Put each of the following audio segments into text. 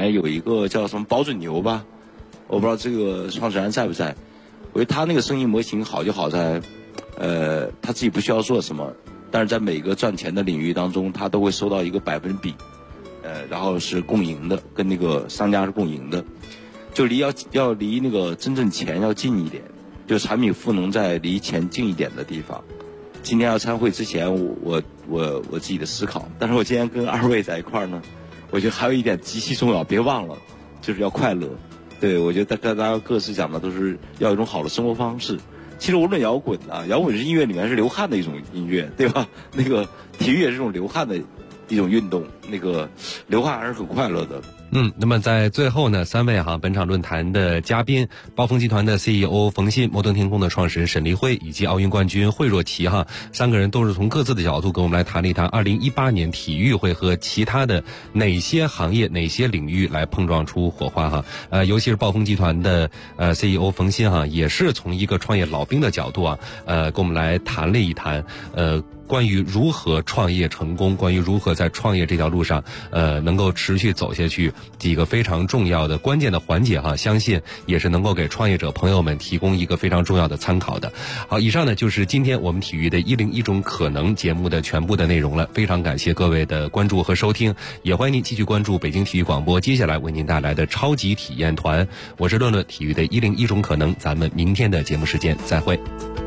面有一个叫什么保准牛吧，我不知道这个创始人在不在。我觉得他那个生意模型好就好在，他自己不需要做什么，但是在每个赚钱的领域当中，他都会收到一个百分比，然后是共赢的，跟那个商家是共赢的，就要离那个真正钱要近一点，就产品赋能在离钱近一点的地方。今天要参会之前，我自己的思考，但是我今天跟二位在一块儿呢，我觉得还有一点极其重要，别忘了，就是要快乐。对，我觉得大家各自讲的都是要有一种好的生活方式。其实无论摇滚啊，摇滚是音乐里面是流汗的一种音乐，对吧？那个体育也是这种流汗的一种运动，那个流汗还是很快乐的。 那么在最后呢，3位本场论坛的嘉宾，暴风集团的 CEO 冯鑫、摩登天空的创始人沈黎辉以及奥运冠军惠若琪3个人都是从各自的角度跟我们来谈了一谈2018年体育会和其他的哪些行业、哪些领域来碰撞出火花尤其是暴风集团的CEO 冯鑫也是从一个创业老兵的角度跟我们来谈了一谈关于如何创业成功，关于如何在创业这条路上能够持续走下去几个非常重要的关键的环节相信也是能够给创业者朋友们提供一个非常重要的参考的。好，以上呢就是今天我们体育的101种可能节目的全部的内容了，非常感谢各位的关注和收听，也欢迎您继续关注北京体育广播接下来为您带来的超级体验团。我是论论，体育的101种可能，咱们明天的节目时间再会。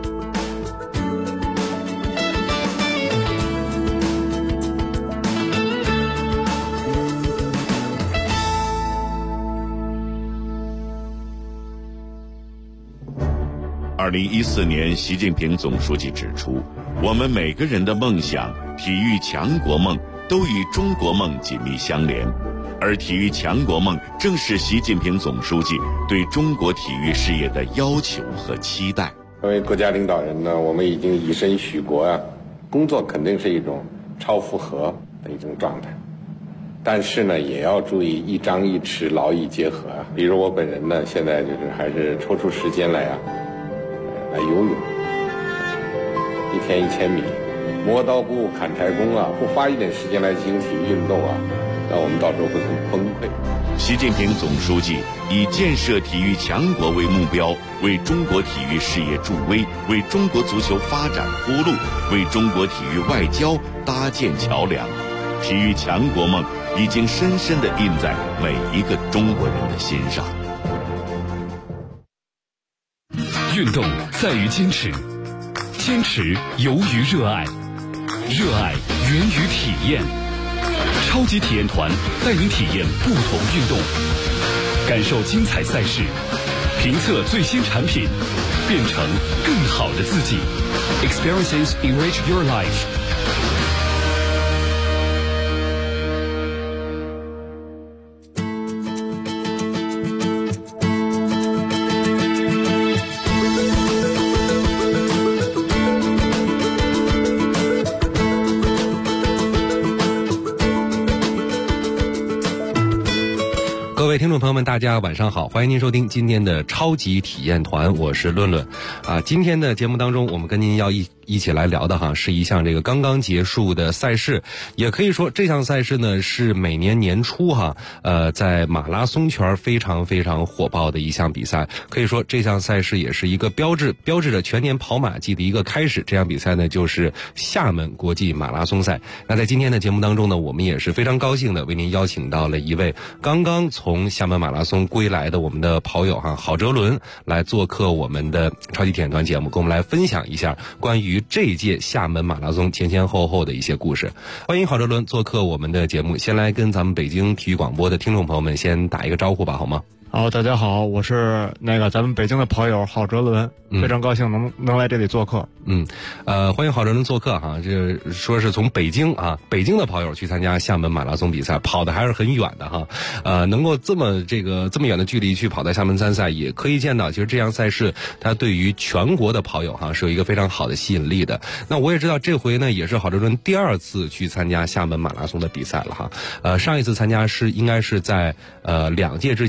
2014年，习近平总书记指出，我们每个人的梦想、体育强国梦都与中国梦紧密相连，而体育强国梦正是习近平总书记对中国体育事业的要求和期待。 作为国家领导人呢，我们已经以身许国工作肯定是一种超负荷的一种状态，但是呢，也要注意一张一弛，劳逸结合比如我本人呢，现在就是还是抽出时间来游泳，1天1000米，磨刀不误砍柴工不花一点时间来进行体育运动那我们到时候会很崩溃。 习近平总书记以建设体育强国为目标，为中国体育事业助威，为中国足球发展铺路，为中国体育外交搭建桥梁。体育强国梦已经深深地印在每一个中国人的心上。 运动在于坚持，坚持由于热爱，热爱源于体验。超级体验团带您体验不同运动，感受精彩赛事，评测最新产品，变成更好的自己。Experiences enrich your life。 各位听众朋友们，大家晚上好，欢迎您收听今天的超级体验团，我是论论今天的节目当中，我们跟您要一起来聊的是一项这个刚刚结束的赛事，也可以说这项赛事呢是每年年初在马拉松圈非常非常火爆的一项比赛，可以说这项赛事也是一个标志着全年跑马季的一个开始。这项比赛呢就是厦门国际马拉松赛。那在今天的节目当中呢，我们也是非常高兴的为您邀请到了一位刚刚从厦门马拉松归来的我们的跑友郝哲伦来做客我们的超级体验团节目，跟我们来分享一下关于这一届厦门马拉松前后的一些故事。欢迎郝哲伦做客我们的节目，先来跟咱们北京体育广播的听众朋友们先打一个招呼吧，好吗？ 好，大家好，我是咱们北京的跑友郝哲伦，非常高兴能来这里做客。 欢迎郝哲伦做客这说是从北京的跑友去参加厦门马拉松比赛，跑的还是很远的能够这么远的距离去跑在厦门参赛，也可以见到其实这项赛事它对于全国的跑友是有一个非常好的吸引力的。那我也知道这回呢也是郝哲伦第2次去参加厦门马拉松的比赛了上一次参加应该是在2届之前，也就是说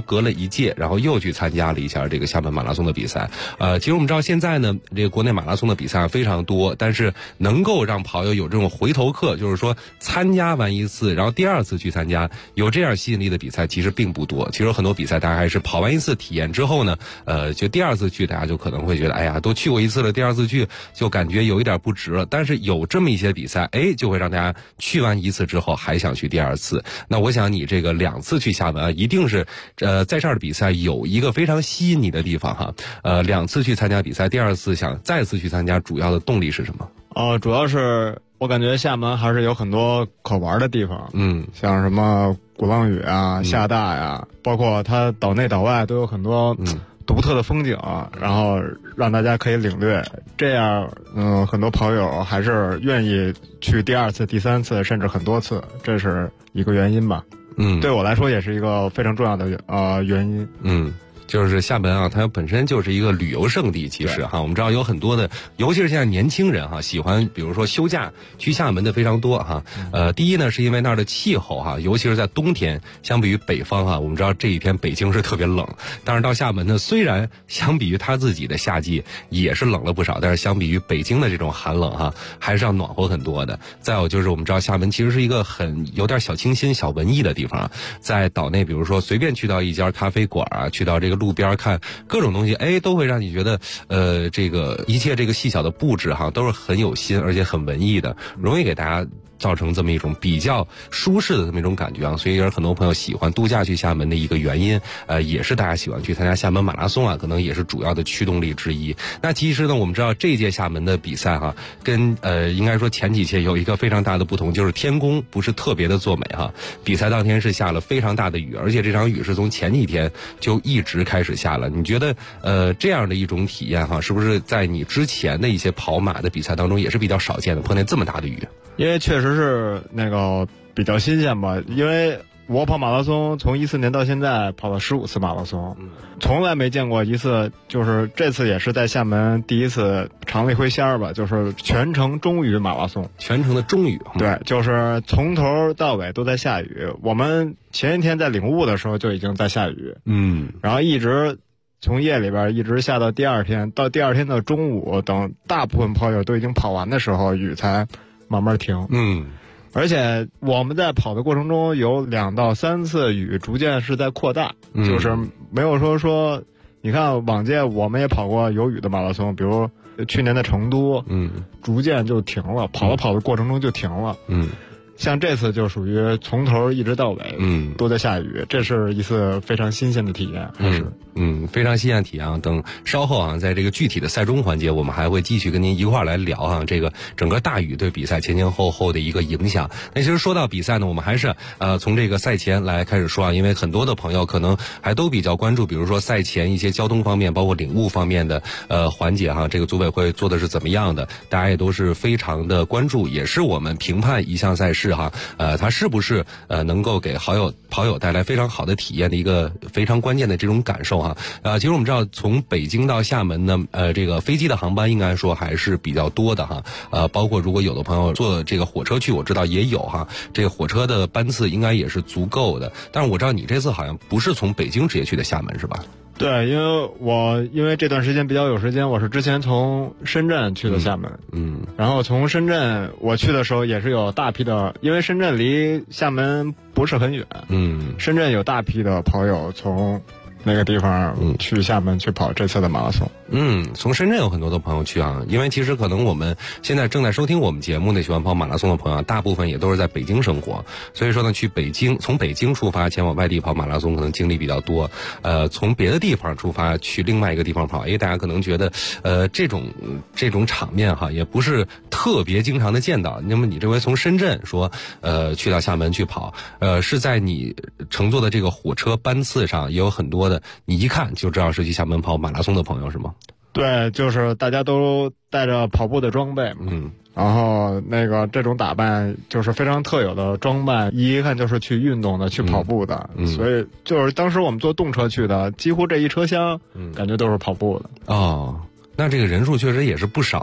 隔了一届，然后又去参加了一下这个厦门马拉松的比赛。其实我们知道现在呢，这个国内马拉松的比赛非常多，但是能够让跑友有这种回头客，就是说参加完一次，然后第二次去参加，有这样吸引力的比赛其实并不多。其实很多比赛大家还是跑完一次体验之后呢，就第二次去大家就可能会觉得，哎呀，都去过一次了，第二次去就感觉有一点不值了。但是有这么一些比赛，就会让大家去完一次之后还想去第二次。那我想你这个2次去厦门一定是在这儿的比赛有一个非常吸引你的地方哈。2次去参加比赛，第二次想再次去参加，主要的动力是什么？ 主要是我感觉厦门还是有很多可玩的地方，像什么鼓浪屿啊、厦大呀，包括它岛内岛外都有很多独特的风景，然后让大家可以领略，这样很多朋友还是愿意去第二次、第三次，甚至很多次，这是一个原因吧。对我来说也是一个非常重要的原因。 就是厦门它本身就是一个旅游胜地，其实我们知道有很多的，尤其是现在年轻人喜欢比如说休假去厦门的非常多第一呢是因为那儿的气候尤其是在冬天，相比于北方我们知道这一天北京是特别冷，但是到厦门呢，虽然相比于它自己的夏季也是冷了不少，但是相比于北京的这种寒冷还是要暖和很多的。再有就是我们知道厦门其实是一个有点小清新、小文艺的地方，在岛内比如说随便去到一家咖啡馆去到这个路边看各种东西，都会让你觉得这个一切这个细小的布置都是很有心而且很文艺的，容易给大家造成这么一种比较舒适的这么一种感觉所以也是很多朋友喜欢度假去厦门的一个原因，也是大家喜欢去参加厦门马拉松可能也是主要的驱动力之一。那其实呢，我们知道这届厦门的比赛跟应该说前几届有一个非常大的不同，就是天公不是特别的作美比赛当天是下了非常大的雨，而且这场雨是从前几天就一直开始下了。你觉得这样的一种体验是不是在你之前的一些跑马的比赛当中也是比较少见的，碰见这么大的雨？ 因为确实是那个比较新鲜吧，因为我跑马拉松从14年到现在跑了15次马拉松，从来没见过一次，就是这次也是在厦门第一次尝了一回鲜儿吧，就是全程中雨马拉松， 全程的中雨。 对，就是从头到尾都在下雨。我们前一天在领悟的时候就已经在下雨，然后一直从夜里边一直下到第二天，到第二天的中午，等大部分朋友都已经跑完的时候，雨才慢慢停。而且我们在跑的过程中有2到3次雨逐渐是在扩大，就是没有说你看往届我们也跑过有雨的马拉松，比如去年的成都，逐渐就停了，跑的过程中就停了。像这次就属于从头一直到尾，都在下雨，这是一次非常新鲜的体验，还是非常新鲜的体验等稍后在这个具体的赛中环节，我们还会继续跟您一块儿来聊这个整个大雨对比赛前后的一个影响。那其实说到比赛呢，我们还是从这个赛前来开始说因为很多的朋友可能还都比较关注，比如说赛前一些交通方面，包括领悟方面的环节这个组委会做的是怎么样的，大家也都是非常的关注，也是我们评判一项赛事它是不是能够给跑友带来非常好的体验的一个非常关键的这种感受其实我们知道从北京到厦门呢，这个飞机的航班应该说还是比较多的包括如果有的朋友坐这个火车去，我知道也有这个火车的班次应该也是足够的。但是我知道你这次好像不是从北京直接去的厦门是吧？ 对，因为这段时间比较有时间，我是之前从深圳去的厦门，然后从深圳我去的时候也是有大批的，因为深圳离厦门不是很远，深圳有大批的朋友从那个地方去厦门去跑这次的马拉松。 从深圳有很多的朋友去因为其实可能我们现在正在收听我们节目的喜欢跑马拉松的朋友大部分也都是在北京生活，所以说呢，从北京出发前往外地跑马拉松可能经历比较多，从别的地方出发去另外一个地方跑，大家可能觉得这种场面也不是特别经常的见到。那么你这回从深圳说去到厦门去跑，是在你乘坐的这个火车班次上也有很多的，你一看就知道是去厦门跑马拉松的朋友是吗？ 对，就是大家都带着跑步的装备嘛，然后这种打扮就是非常特有的装扮，一看就是去运动的，去跑步的，所以就是当时我们坐动车去的，几乎这一车厢，感觉都是跑步的。 那这个人数确实也是不少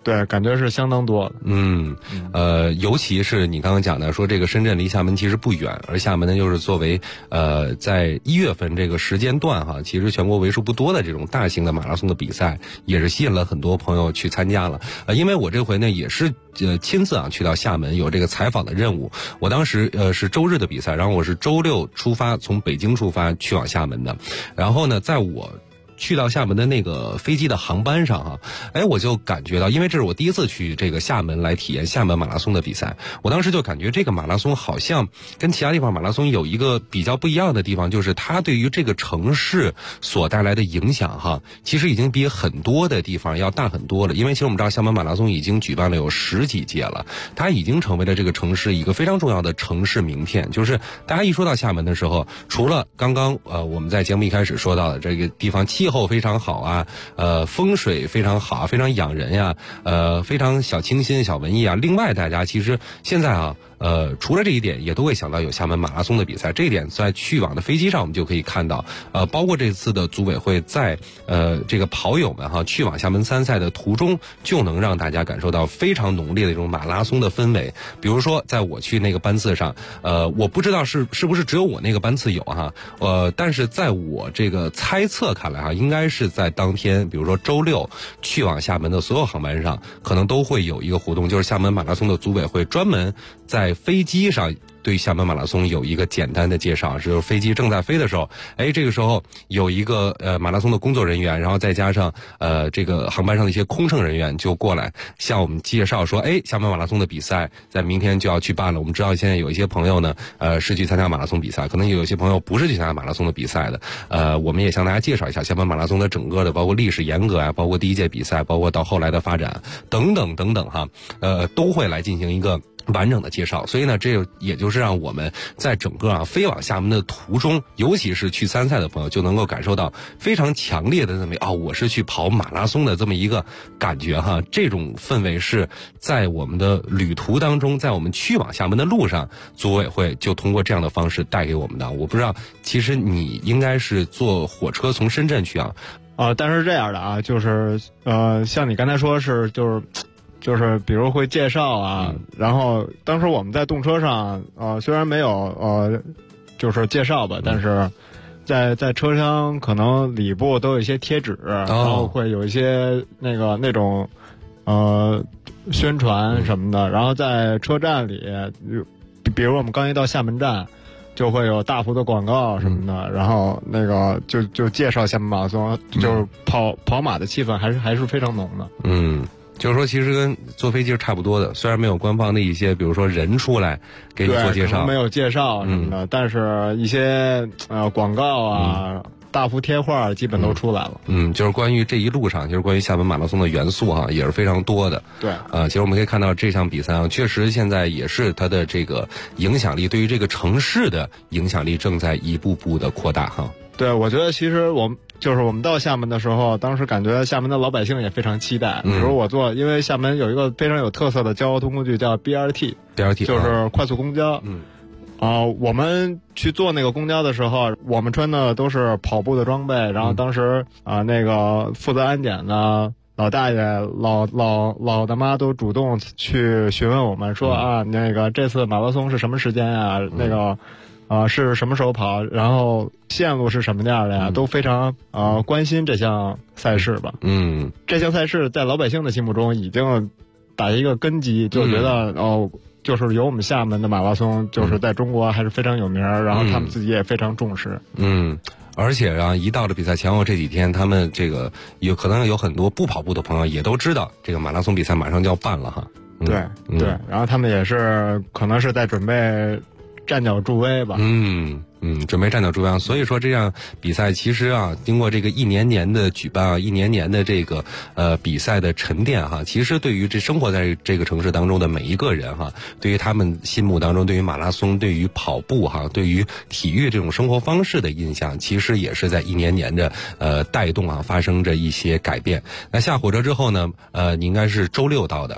对，感觉是相当多的。 尤其是你刚刚讲的，说这个深圳离厦门其实不远，而厦门呢又是作为在1月份这个时间段哈，其实全国为数不多的这种大型的马拉松的比赛，也是吸引了很多朋友去参加了。因为我这回呢也是亲自去到厦门有这个采访的任务。我当时是周日的比赛，然后我是周六出发，从北京出发去往厦门的。然后呢，在我去到厦门的那个飞机的航班上我就感觉到，因为这是我第一次去这个厦门来体验厦门马拉松的比赛，我当时就感觉这个马拉松好像跟其他地方马拉松有一个比较不一样的地方，就是它对于这个城市所带来的影响其实已经比很多的地方要大很多了。因为其实我们知道厦门马拉松已经举办了有10几届了，它已经成为了这个城市一个非常重要的城市名片。就是大家一说到厦门的时候，除了刚刚我们在节目一开始说到的这个地方气候非常好风水非常好，非常养人呀，非常小清新小文艺另外大家其实现在除了这一点，也都会想到有厦门马拉松的比赛。这一点在去往的飞机上我们就可以看到，包括这次的组委会在这个跑友们去往厦门参赛的途中，就能让大家感受到非常浓烈的这种马拉松的氛围。比如说，在我去那个班次上，我不知道是不是只有我那个班次有但是在我这个猜测看来应该是在当天，比如说周六去往厦门的所有航班上，可能都会有一个活动，就是厦门马拉松的组委会专门在飞机上对厦门马拉松有一个简单的介绍，就是飞机正在飞的时候，这个时候有一个马拉松的工作人员，然后再加上这个航班上的一些空乘人员就过来向我们介绍说，厦门马拉松的比赛在明天就要去办了。我们知道现在有一些朋友呢是去参加马拉松比赛，可能有一些朋友不是去参加马拉松的比赛的。我们也向大家介绍一下厦门马拉松的整个的包括历史沿革包括第一届比赛，包括到后来的发展等等等等都会来进行一个完整的介绍。所以呢，这也就是让我们在整个飞往厦门的途中，尤其是去参赛的朋友，就能够感受到非常强烈的我是去跑马拉松的这么一个感觉这种氛围是在我们的旅途当中，在我们去往厦门的路上，组委会就通过这样的方式带给我们的。我不知道，其实你应该是坐火车从深圳去但是这样的就是像你刚才说是就是比如会介绍然后当时我们在动车上虽然没有就是介绍吧，但是在车厢可能里部都有一些贴纸，然后会有一些那种宣传什么的。然后在车站里，比如我们刚一到厦门站，就会有大幅的广告什么的，然后就介绍厦门马拉松，就是跑马的气氛还是非常浓的。 就是说其实跟坐飞机是差不多的，虽然没有官方的一些比如说人出来给你做介绍， 没有介绍什么的，但是一些广告大幅贴画基本都出来了。 就是关于这一路上，就是关于厦门马拉松的元素也是非常多的。 对， 其实我们可以看到这项比赛确实现在也是它的这个影响力，对于这个城市的影响力正在一步步的扩大对，我觉得其实我们到厦门的时候，当时感觉厦门的老百姓也非常期待。比如因为厦门有一个非常有特色的交通工具叫 BRT， 就是快速公交。我们去坐那个公交的时候，我们穿的都是跑步的装备，然后当时那个负责安检的老大爷、老大妈都主动去询问我们说这次马拉松是什么时间呀？是什么时候跑？然后线路是什么样的呀？都非常关心这项赛事吧。这项赛事在老百姓的心目中已经打一个根基，就觉得就是有我们厦门的马拉松，就是在中国还是非常有名，然后他们自己也非常重视。 而且一到了比赛前后这几天，他们这个可能有很多不跑步的朋友也都知道这个马拉松比赛马上就要办了对，然后他们也是可能是在准备站脚助威吧。 准备站脚助威。所以说这样比赛其实经过这个一年年的举办一年年的这个比赛的沉淀其实对于这生活在这个城市当中的每一个人对于他们心目当中对于马拉松、对于跑步对于体育这种生活方式的印象，其实也是在一年年的带动发生着一些改变。那下火车之后呢，你应该是周六到的。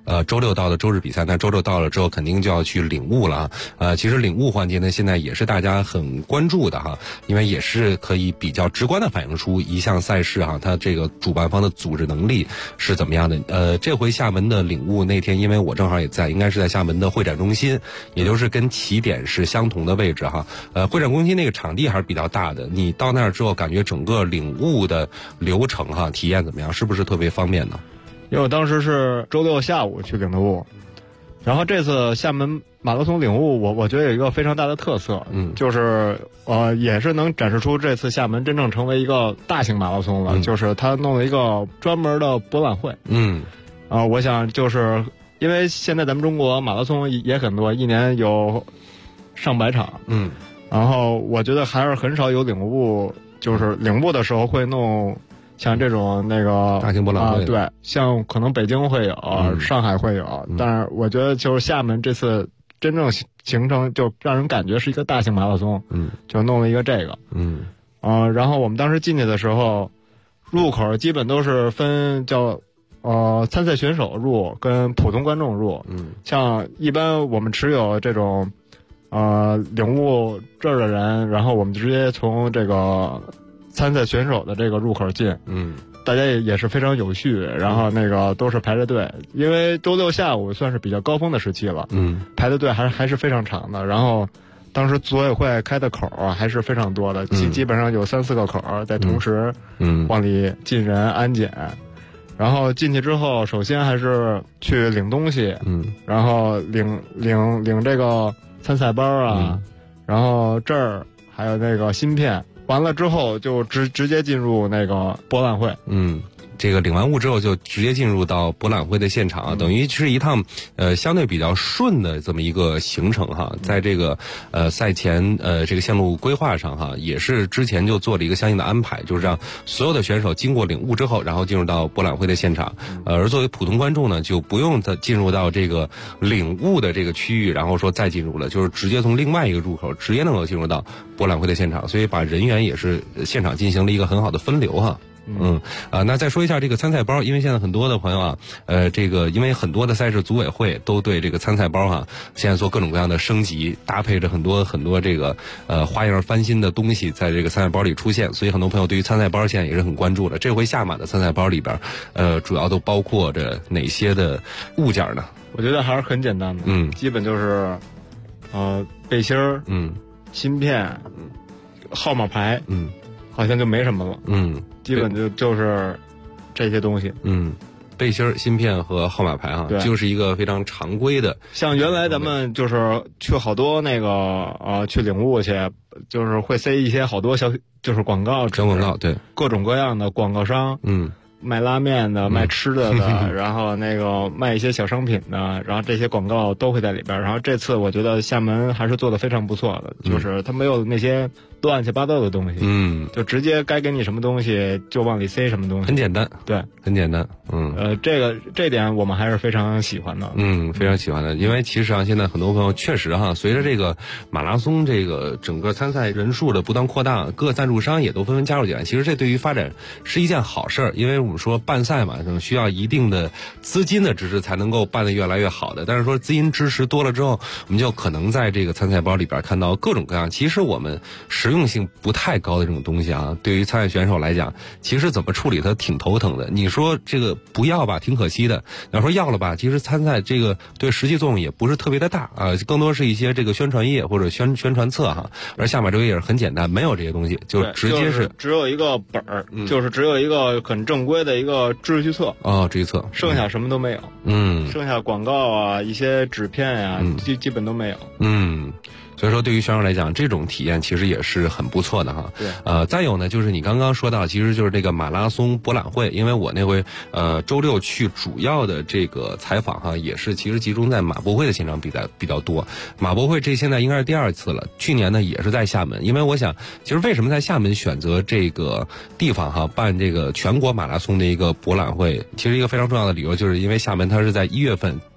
周六到了周日比赛，那周六到了之后肯定就要去领悟了其实领悟环节呢，现在也是大家很关注的因为也是可以比较直观的反映出一项赛事它这个主办方的组织能力是怎么样的。这回厦门的领悟那天，因为我正好也在，应该是在厦门的会展中心，也就是跟起点是相同的位置会展中心那个场地还是比较大的，你到那儿之后感觉整个领悟的流程体验怎么样？是不是特别方便呢？ 因为我当时是周六下午去领的悟，然后这次厦门马拉松领悟，我觉得有一个非常大的特色，就是也是能展示出这次厦门真正成为一个大型马拉松了，就是他弄了一个专门的博览会。我想就是因为现在咱们中国马拉松也很多，一年有上百场，然后我觉得还是很少有领悟，就是领悟的时候会弄像这种那个大型博览会对，像可能北京会有，上海会有，但是我觉得就是厦门这次真正形成就让人感觉是一个大型马拉松，就弄了一个这个，然后我们当时进去的时候，入口基本都是分叫参赛选手入跟普通观众入，像一般我们持有这种领悟证的人，然后我们直接从这个参赛选手的这个入口进，大家也是非常有序，然后那个都是排着队，因为周六下午算是比较高峰的时期了，排的队还是非常长的，然后当时组委会开的口还是非常多的，基本上有3-4个口在同时往里进人安检，然后进去之后首先还是去领东西，然后领这个参赛包然后证儿还有那个芯片，完了之后就直接进入那个博览会。 这个领完物之后就直接进入到博览会的现场，等于是一趟相对比较顺的这么一个行程在这个赛前这个线路规划上也是之前就做了一个相应的安排，就是让所有的选手经过领悟之后，然后进入到博览会的现场，而作为普通观众呢，就不用再进入到这个领悟的这个区域，然后说再进入了，就是直接从另外一个入口直接能够进入到博览会的现场，所以把人员也是现场进行了一个很好的分流那再说一下这个参赛包，因为现在很多的朋友这个因为很多的赛事组委会都对这个参赛包现在做各种各样的升级，搭配着很多这个花样翻新的东西在这个参赛包里出现，所以很多朋友对于参赛包现在也是很关注的。这回下马的参赛包里边主要都包括着哪些的物件呢？ 我觉得还是很简单的，基本就是背心儿，芯片，号码牌，好像就没什么了，基本就是这些东西， 背心、芯片和号码牌就是一个非常常规的。 像原来咱们就是去好多那个去领悟去，就是会塞一些好多就是广告， 小广告，对， 各种各样的广告商，卖拉面的、卖吃的的，然后那个卖一些小商品的，然后这些广告都会在里边。然后这次我觉得厦门还是做得非常不错的，就是它没有那些乱七八糟的东西，就直接该给你什么东西就往里塞什么东西， 很简单， 对， 很简单， 这点我们还是非常喜欢的， 非常喜欢的，因为其实现在很多朋友确实随着这个马拉松这个整个参赛人数的不断扩大，各赞助商也都纷纷加入进来，其实这对于发展是一件好事儿，因为我们说办赛嘛，需要一定的资金的支持才能够办得越来越好的。但是说资金支持多了之后，我们就可能在这个参赛包里边看到各种各样其实我们实用性不太高的这种东西对于参赛选手来讲，其实怎么处理它挺头疼的。你说这个不要吧，挺可惜的；要说要了吧，其实参赛这个对实际作用也不是特别的大更多是一些这个宣传页或者宣传册而下马这个也是很简单，没有这些东西，就直接是只有一个本儿，就是只有一个很正规的一个知识册知识册， 剩下什么都没有，剩下广告一些纸片基本都没有，所以说对于选手来讲，这种体验其实也是很不错的对， 再有呢，就是你刚刚说到，其实就是这个马拉松博览会，因为我那回周六去主要的这个采访也是其实集中在马博会的现场比较多。马博会这现在应该是第2次了，去年呢也是在厦门，因为我想，其实为什么在厦门选择这个地方办这个全国马拉松的一个博览会，其实一个非常重要的理由，就是因为厦门它是在1月份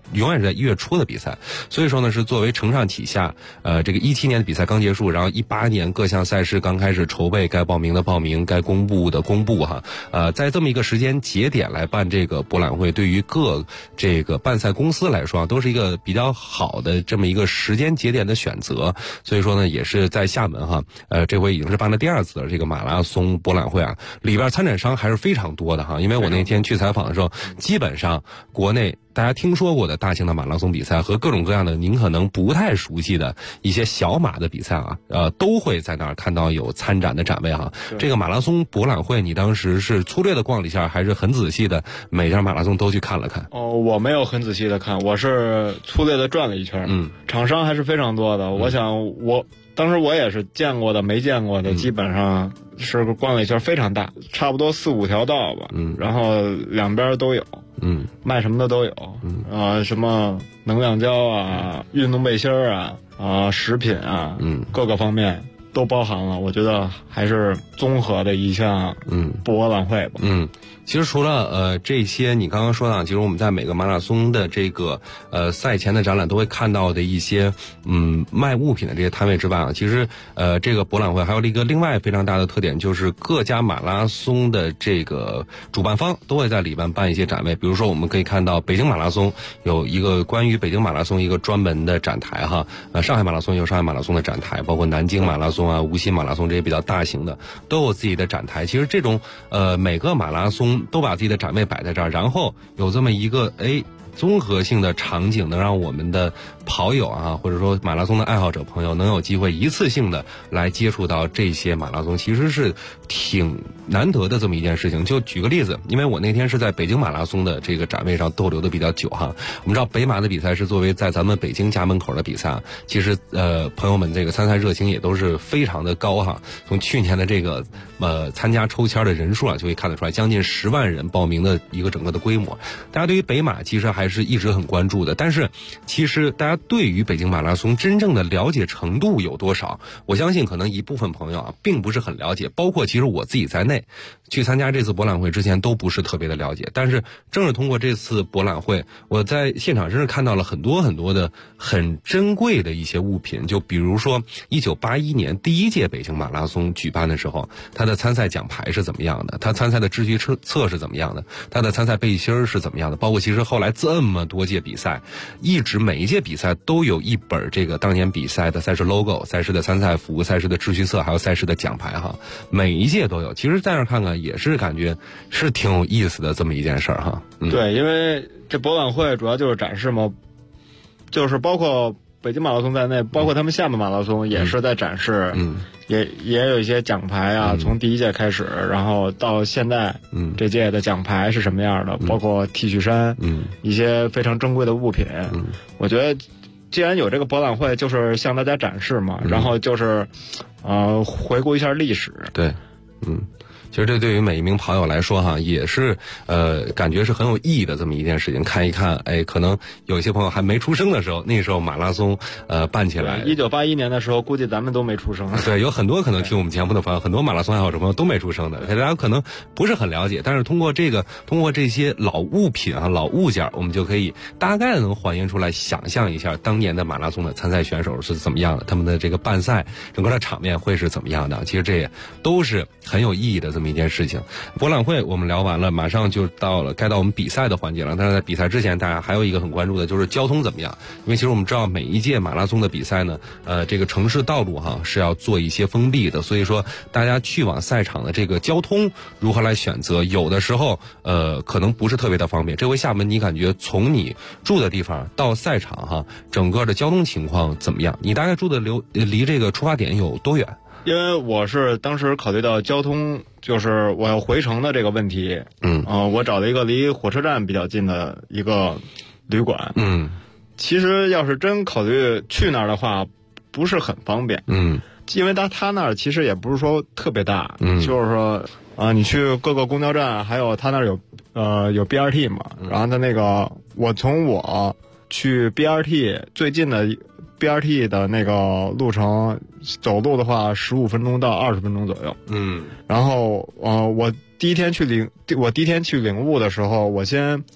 永远是在1月初的比赛。所以说呢，是作为承上启下，这个17年的比赛刚结束，然后18年各项赛事刚开始筹备，该报名的报名，该公布的公布哈。在这么一个时间节点来办这个博览会，对于各这个办赛公司来说都是一个比较好的这么一个时间节点的选择。所以说呢，也是在厦门哈，这回已经是办了第2次的这个马拉松博览会啊，里边参展商还是非常多的哈。因为我那天去采访的时候，基本上国内大家听说过的大型的马拉松比赛和各种各样的您可能不太熟悉的一些小马的比赛啊，都会在那儿看到有参展的展位哈。这个马拉松博览会，你当时是粗略的逛了一下，还是很仔细的每家马拉松都去看了看？ 我没有很仔细的看，我是粗略的转了一圈。厂商还是非常多的。我想当时我也是见过的没见过的，基本上是逛了一圈，非常大，差不多4、5条道吧。然后两边都有。卖什么的都有。什么能量胶啊、运动背心啊、食品啊，各个方面都包含了。我觉得还是综合的一项博览会吧。 其实除了这些你刚刚说的，其实我们在每个马拉松的这个赛前的展览都会看到的一些卖物品的这些摊位之外啊，其实这个博览会还有一个另外非常大的特点，就是各家马拉松的这个主办方都会在里边办一些展位。比如说我们可以看到北京马拉松有一个关于北京马拉松一个专门的展台哈，上海马拉松有上海马拉松的展台，包括南京马拉松啊、无锡马拉松这些比较大型的都有自己的展台。其实这种每个马拉松都把自己的展位摆在这儿，然后有这么一个综合性的场景，能让我们的跑友啊，或者说马拉松的爱好者朋友能有机会一次性的来接触到这些马拉松，其实是挺难得的这么一件事情。就举个例子，因为我那天是在北京马拉松的这个展位上逗留的比较久哈。我们知道北马的比赛是作为在咱们北京家门口的比赛，其实朋友们这个参赛热情也都是非常的高哈。从去年的这个参加抽签的人数啊，就会看得出来，将近10万人报名的一个整个的规模。大家对于北马其实还是一直很关注的，但是其实大家对于北京马拉松真正的了解程度有多少？我相信可能一部分朋友啊并不是很了解，包括其实我自己在内，去参加这次博览会之前都不是特别的了解。但是正是通过这次博览会，我在现场真是看到了很多很多的很珍贵的一些物品。就比如说1981年第1届北京马拉松举办的时候，它的参赛奖牌是怎么样的，它参赛的秩序册是怎么样的，它的参赛背心是怎么样的，包括其实后来这么多届比赛，一直每一届比赛都有一本这个当年比赛的赛事 logo、赛事的参赛服、赛事的秩序册，还有赛事的奖牌哈，每一届都有。其实在那看看也是感觉是挺有意思的这么一件事儿哈。 对，因为这博览会主要就是展示嘛，就是包括北京马拉松在内，包括他们厦门马拉松也是在展示，也有一些奖牌啊，从第1届开始，然后到现在，这届的奖牌是什么样的，包括 T 恤衫，一些非常珍贵的物品。我觉得既然有这个博览会，就是向大家展示嘛，然后就是回顾一下历史。 对，其实这对于每一名跑友来说哈，也是感觉是很有意义的这么一件事情。看一看，可能有一些朋友还没出生的时候，那时候马拉松办起来 ，1981年的时候，估计咱们都没出生。 对，有很多可能听我们节目的朋友，很多马拉松爱好者朋友都没出生的，大家可能不是很了解。但是通过这些老物品啊、老物件，我们就可以大概能还原出来，想象一下当年的马拉松的参赛选手是怎么样的，他们的这个办赛整个的场面会是怎么样的。其实这也都是很有意义的这么一件事情。博览会我们聊完了，马上就该到我们比赛的环节了。但是在比赛之前，大家还有一个很关注的就是交通怎么样。因为其实我们知道每一届马拉松的比赛呢，这个城市道路哈是要做一些封闭的，所以说大家去往赛场的这个交通如何来选择，有的时候可能不是特别的方便。这回厦门你感觉从你住的地方到赛场哈，整个的交通情况怎么样？你大概住的离这个出发点有多远？ 因为我是当时考虑到交通，就是我要回程的这个问题，我找了一个离火车站比较近的一个旅馆，其实要是真考虑去那儿的话，不是很方便，因为他那儿其实也不是说特别大，就是说你去各个公交站，还有他那儿有 BRT 嘛，然后他那个我从我去 BRT 最近的 BRT 的那个路程，走路的话15分钟到20分钟左右。然后我第一天去领悟的时候，我先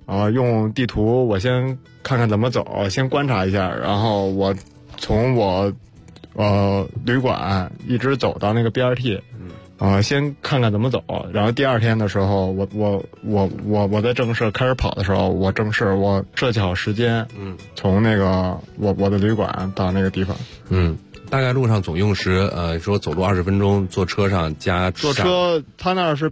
用地图我先看看怎么走，先观察一下，然后我从我旅馆一直走到那个 BRT，先看看怎么走，然后第二天的时候，我在正式开始跑的时候，我设计好时间，从那个我的旅馆到那个地方， 大概路上总用时，说走路20分钟，坐车上加坐车，他那儿是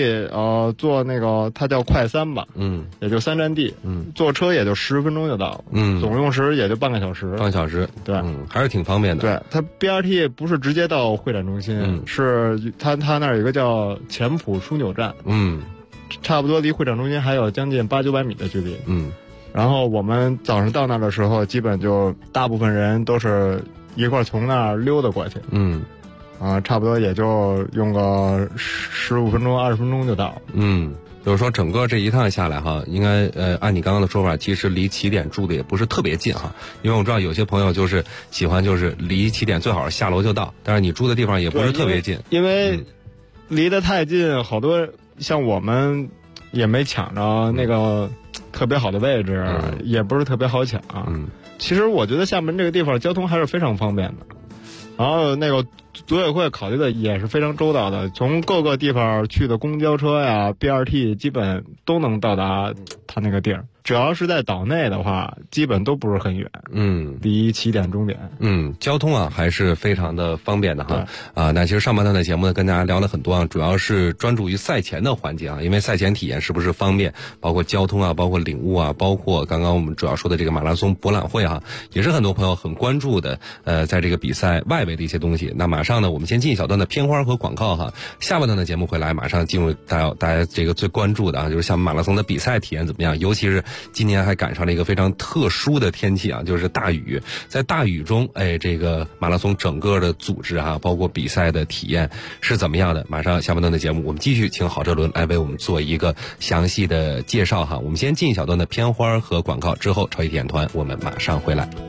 BRT，坐那个它叫快3吧，也就3站地，坐车也就10分钟就到了，总用时也就半个小时， 对，还是挺方便的。 对，它 BRT 不是直接到会展中心，是它那儿有一个叫前埔枢纽站，差不多离会展中心还有将近800-900米的距离，然后我们早上到那儿的时候，基本就大部分人都是一块从那儿溜达过去，差不多也就用个15分钟、20分钟就到了。 就是说整个这一趟下来哈，应该按你刚刚的说法，其实离起点住的也不是特别近哈，因为我知道有些朋友就是喜欢就是离起点最好下楼就到，但是你住的地方也不是特别近， 因为离得太近，好多像我们也没抢着那个特别好的位置，也不是特别好抢。其实我觉得厦门这个地方交通还是非常方便的，然后那个组委会考虑的也是非常周到的，从各个地方去的公交车呀、BRT 基本都能到达它那个地儿。只要是在岛内的话，基本都不是很远，离起点终点， 交通啊还是非常的方便的哈。那其实上半段的节目呢，跟大家聊了很多啊，主要是专注于赛前的环节啊，因为赛前体验是不是方便，包括交通啊，包括领悟啊，包括刚刚我们主要说的这个马拉松博览会哈，也是很多朋友很关注的。在这个比赛外围的一些东西。那马上呢，我们先进一小段的片花和广告哈，下半段的节目回来，马上进入大家这个最关注的啊，就是像马拉松的比赛体验怎么样，尤其是今年还赶上了一个非常特殊的天气啊，就是大雨。在大雨中，这个马拉松整个的组织哈，包括比赛的体验是怎么样的？马上下半段的节目，我们继续请郝哲伦来为我们做一个详细的介绍哈。我们先进一小段的片花和广告，之后超级体验团我们马上回来。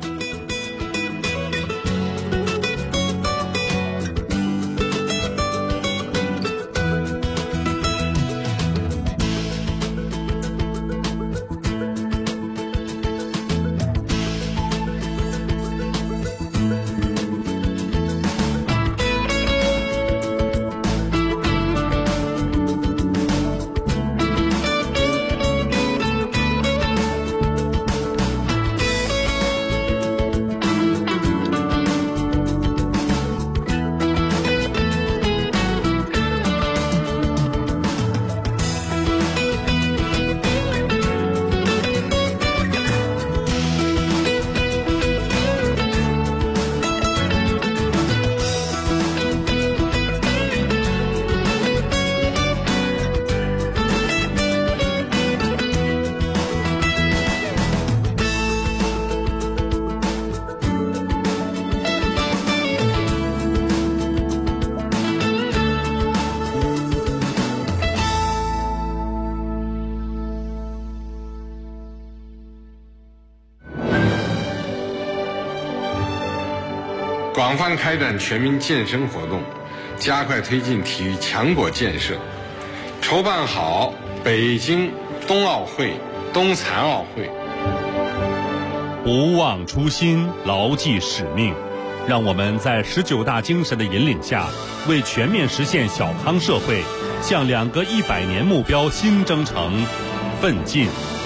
广泛开展全民健身活动，加快推进体育强国建设，筹办好北京冬奥会、冬残奥会。 不忘初心，牢记使命，让我们在19大精神的引领下，为全面实现小康社会，向2个100年目标新征程奋进。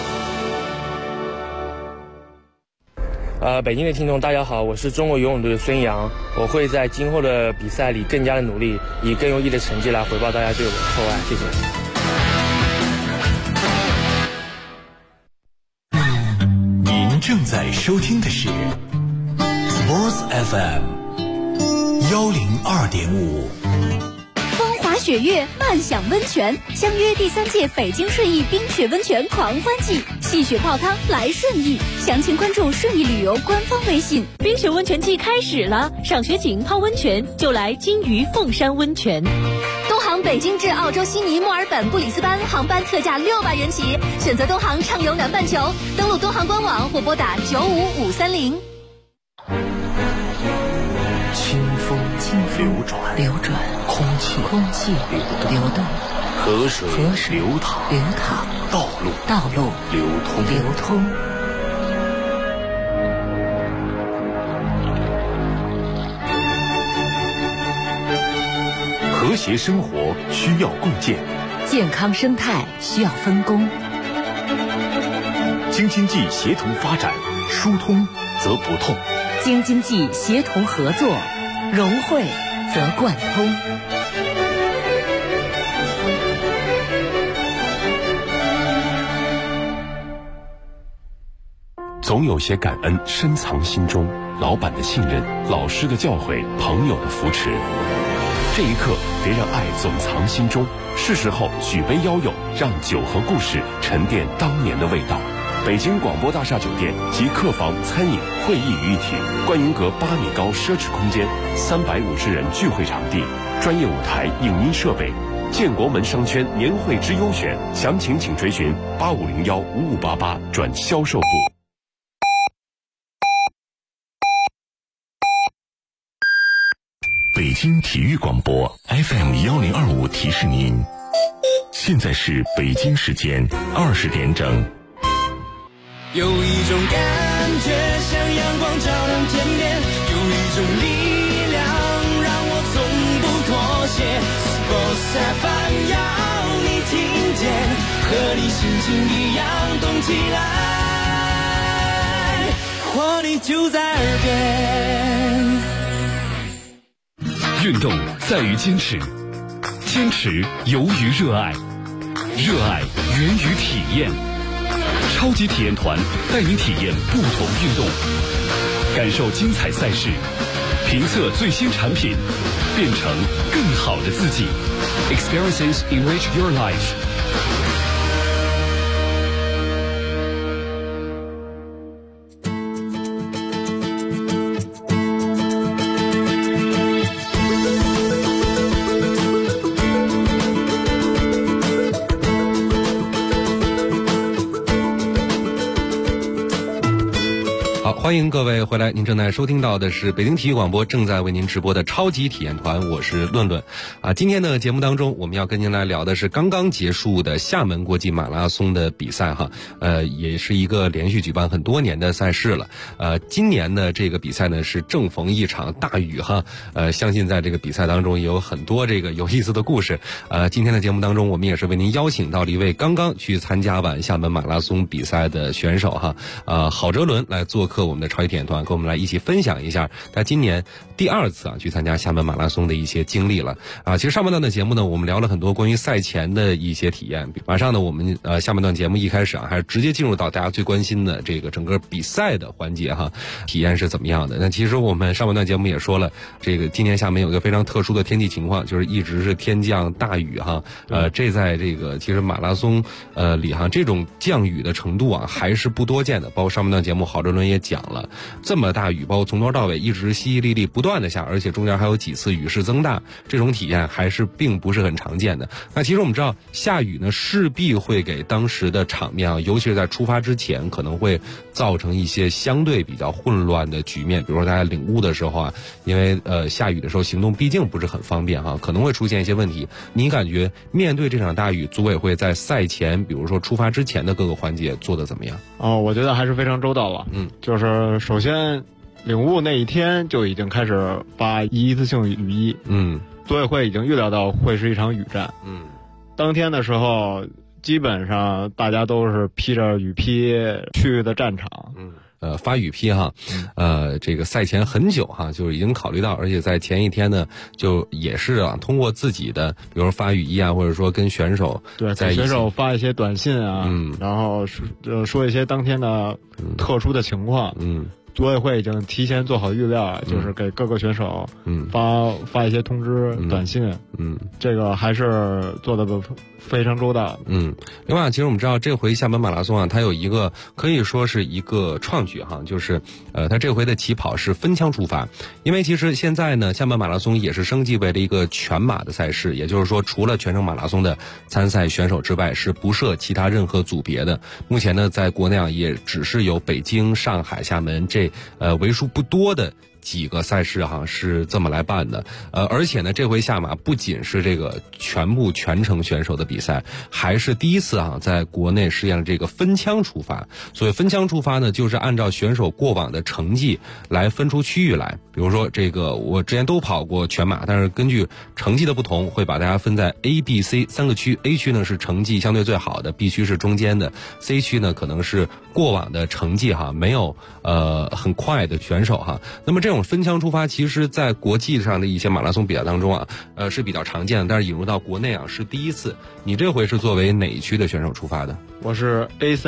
北京的听众大家好，我是中国游泳队的孙杨，我会在今后的比赛里更加的努力，以更优异的成绩来回报大家对我的厚爱，谢谢。 您正在收听的是 Sports FM 102.5。 雪月漫享温泉，相约第3届北京顺义冰雪温泉狂欢季，戏雪泡汤来顺义，详情关注顺义旅游官方微信。 冰雪温泉季开始了，赏雪景泡温泉就来金鱼凤山温泉。 东航北京至澳洲悉尼、墨尔本、布里斯班航班特价600元起，选择东航畅游南半球，登录东航官网或拨打95530。 清风流转，空气流动， 河水流淌，道路流通。和谐生活需要共建， 健康生态需要分工。 京津冀协同发展，疏通则不痛； 京津冀协同合作，融汇则贯通。 总有些感恩深藏心中，老板的信任，老师的教诲，朋友的扶持。这一刻，别让爱总藏心中，是时候举杯邀友，让酒和故事沉淀当年的味道。北京广播大厦酒店集客房、餐饮、会议于一体，观云阁8米高奢侈空间，350人聚会场地，专业舞台、影音设备。建国门商圈年会之优选，详情请垂询85015588转销售部。北京体育广播 FM1025提示您，现在是北京时间20点整。 有一种感觉像阳光照亮天边，有一种力量让我从不妥协。Sports FM 要你听见，和你心情一样动起来，活力就在耳边。 运动在于坚持，坚持由于热爱，热爱源于体验。超级体验团带你体验不同运动，感受精彩赛事，评测最新产品，变成更好的自己。Experiences enrich your life。 欢迎各位回来，您正在收听到的是北京体育广播正在为您直播的超级体验团，我是论论。今天的节目当中，我们要跟您来聊的是刚刚结束的厦门国际马拉松的比赛哈，也是一个连续举办很多年的赛事了。今年的这个比赛呢是正逢一场大雨哈，相信在这个比赛当中也有很多这个有意思的故事。今天的节目当中，我们也是为您邀请到了一位刚刚去参加完厦门马拉松比赛的选手哈，郝哲伦来做客我们的超级体验团，跟我们来一起分享一下他今年第2次去参加厦门马拉松的一些经历了。其实上半段的节目呢，我们聊了很多关于赛前的一些体验。马上呢，我们下半段节目一开始还是直接进入到大家最关心的这个整个比赛的环节哈，体验是怎么样的？那其实我们上半段节目也说了，这个今年厦门有一个非常特殊的天气情况，就是一直是天降大雨哈。这在这个其实马拉松里哈，这种降雨的程度还是不多见的。包括上半段节目郝哲伦也讲了，这么大雨，包括从头到尾一直淅淅沥沥不断的下，而且中间还有几次雨势增大，这种体验还是并不是很常见的。那其实我们知道，下雨呢势必会给当时的场面尤其是在出发之前，可能会造成一些相对比较混乱的局面。比如说大家领悟的时候因为下雨的时候行动毕竟不是很方便可能会出现一些问题。你感觉面对这场大雨，组委会在赛前，比如说出发之前的各个环节做得怎么样？ 我觉得还是非常周到了。就是首先领悟那一天就已经开始发一次性雨衣。组委会已经预料到会是一场雨战。当天的时候基本上大家都是披着雨披去的战场。 发雨披这个赛前很久就是已经考虑到，而且在前一天呢，就也是通过自己的，比如说发雨衣或者说跟选手在一起， 给选手发一些短信然后说一些当天的特殊的情况。组委会已经提前做好预料，就是给各个选手发一些通知短信。这个还是做的非常周到。 另外其实我们知道这回厦门马拉松它有一个可以说是一个创举就是它这回的起跑是分枪出发。因为其实现在呢，厦门马拉松也是升级为了一个全马的赛事，也就是说除了全程马拉松的参赛选手之外，是不设其他任何组别的。目前呢，在国内也只是有北京、上海、厦门这为数不多的几个赛事哈是这么来办的。而且呢，这回下马不仅是这个全程选手的比赛，还是第一次啊在国内实验了这个分枪出发。所谓分枪出发呢，就是按照选手过往的成绩来分出区域来。比如说这个我之前都跑过全马，但是根据成绩的不同，会把大家分在 A、B、C 三个区。A 区呢是成绩相对最好的， B 区是中间的， C 区呢可能是过往的成绩哈没有很快的选手哈。那么这种分枪出发，其实在国际上的一些马拉松比赛当中啊，是比较常见的，但是引入到国内啊是第一次。你这回是作为哪一区的选手出发的？ 我是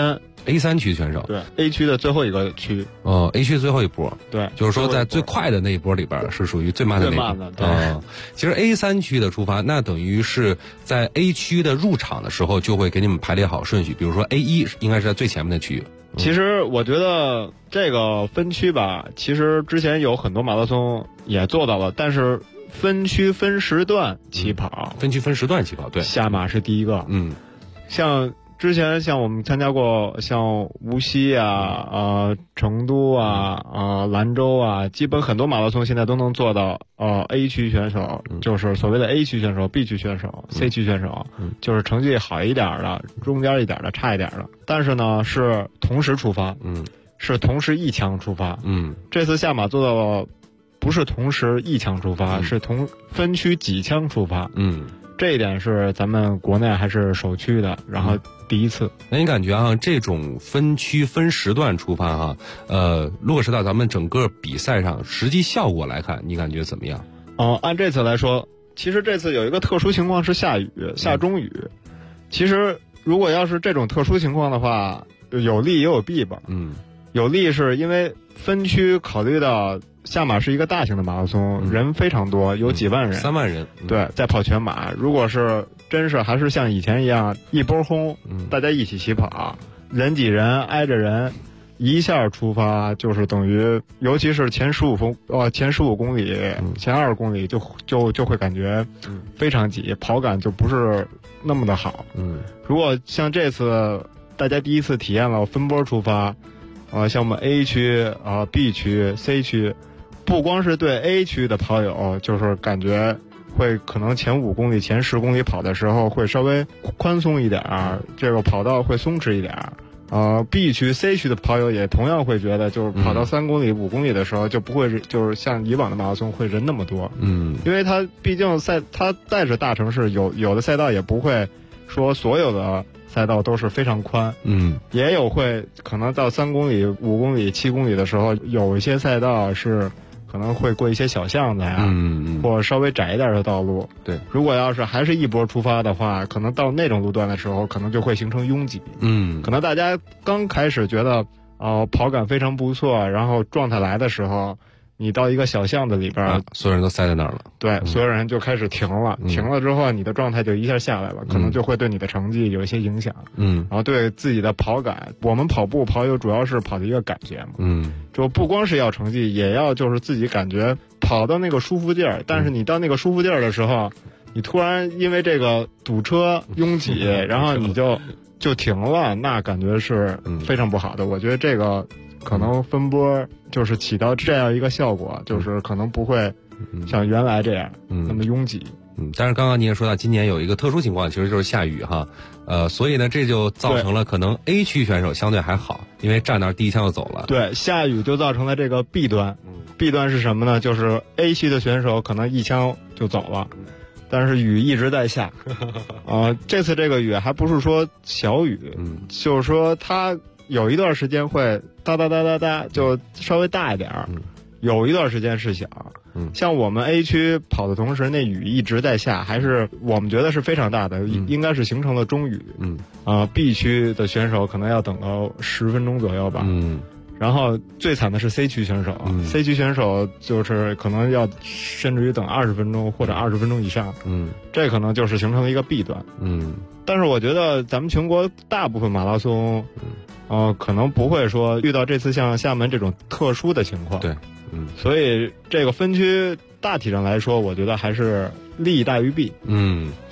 A3 区选手。 对 ，A 区的最后一个区。 哦 ，A 区最后一波。 对， 就是说在最快的那一波里边是属于最慢的那一波。 最慢的，对。 其实 A3 区的出发，那等于是在 A 区的入场的时候就会给你们排列好顺序，比如说 A1 应该是在最前面的区域。 其实我觉得这个分区吧，其实之前有很多马拉松也做到了，但是分区分时段起跑， 分区分时段起跑，对， 下马是第一个。像之前像我们参加过像无锡啊、成都啊、兰州啊，基本很多马拉松现在都能做到A 区选手，就是所谓的 A 区选手、B 区选手、C 区选手，就是成绩好一点的、中间一点的、差一点的，但是呢是同时出发，是同时一枪出发。这次下马做到了不是同时一枪出发，是同分区几枪出发。这一点是咱们国内还是首屈的，然后第一次。 那你感觉啊，这种分区分时段出发哈，落实到咱们整个比赛上，实际效果来看，你感觉怎么样？ 按这次来说，其实这次有一个特殊情况是下雨，下中雨。其实如果要是这种特殊情况的话，有利也有弊吧。有利是因为分区考虑到下马是一个大型的马拉松，人非常多，有几万人 ，3万人， 对，在跑全马。如果是真是还是像以前一样一波轰，大家一起起跑，人挤人挨着人，一下出发就是等于，尤其是前15公里、前20公里就会感觉非常挤，跑感就不是那么的好。如果像这次大家第一次体验了分波出发，像我们 A 区B 区 C 区，不光是对 A 区的跑友，就是感觉会可能前5公里、前10公里跑的时候会稍微宽松一点，这个跑道会松弛一点。B 区 C 区的跑友也同样会觉得，就是跑到3公里、5公里的时候就不会就是像以往的马拉松会人那么多。因为它毕竟它带着大城市，有的赛道也不会说所有的赛道都是非常宽，也有会可能到3公里、5公里、7公里的时候，有一些赛道是可能会过一些小巷子呀，或稍微窄一点的道路。 对， 如果要是还是一波出发的话，可能到那种路段的时候，可能就会形成拥挤。可能大家刚开始觉得跑感非常不错，然后状态来的时候，你到一个小巷子里边， 所有人都塞在那儿了。 对，所有人就开始停了，停了之后，你的状态就一下下来了，可能就会对你的成绩有一些影响。然后对自己的跑感，我们跑友主要是跑的一个感觉嘛。就不光是要成绩，也要就是自己感觉跑到那个舒服劲儿。但是你到那个舒服劲儿的时候，你突然因为这个堵车拥挤，然后你就停了，那感觉是非常不好的。我觉得这个可能分波就是起到这样一个效果，就是可能不会像原来这样那么拥挤。 但是刚刚你也说到，今年有一个特殊情况，其实就是下雨哈，所以呢，这就造成了可能 A 区选手相对还好，因为站那儿第一枪就走了。 对，下雨就造成了这个弊端。弊端是什么呢？就是 A 区的选手可能一枪就走了，但是雨一直在下。这次这个雨还不是说小雨，就是说它有一段时间会哒哒哒哒哒，就稍微大一点儿，有一段时间是小。像我们 A 区跑的同时，那雨一直在下，还是我们觉得是非常大的，应该是形成了中雨。B 区的选手可能要等到10分钟左右吧。然后最惨的是 C 区选手，C 区选手就是可能要甚至于等20分钟或者20分钟以上。这可能就是形成了一个弊端。但是我觉得咱们全国大部分马拉松，可能不会说遇到这次像厦门这种特殊的情况。 对。 所以这个分区大体上来说，我觉得还是利大于弊。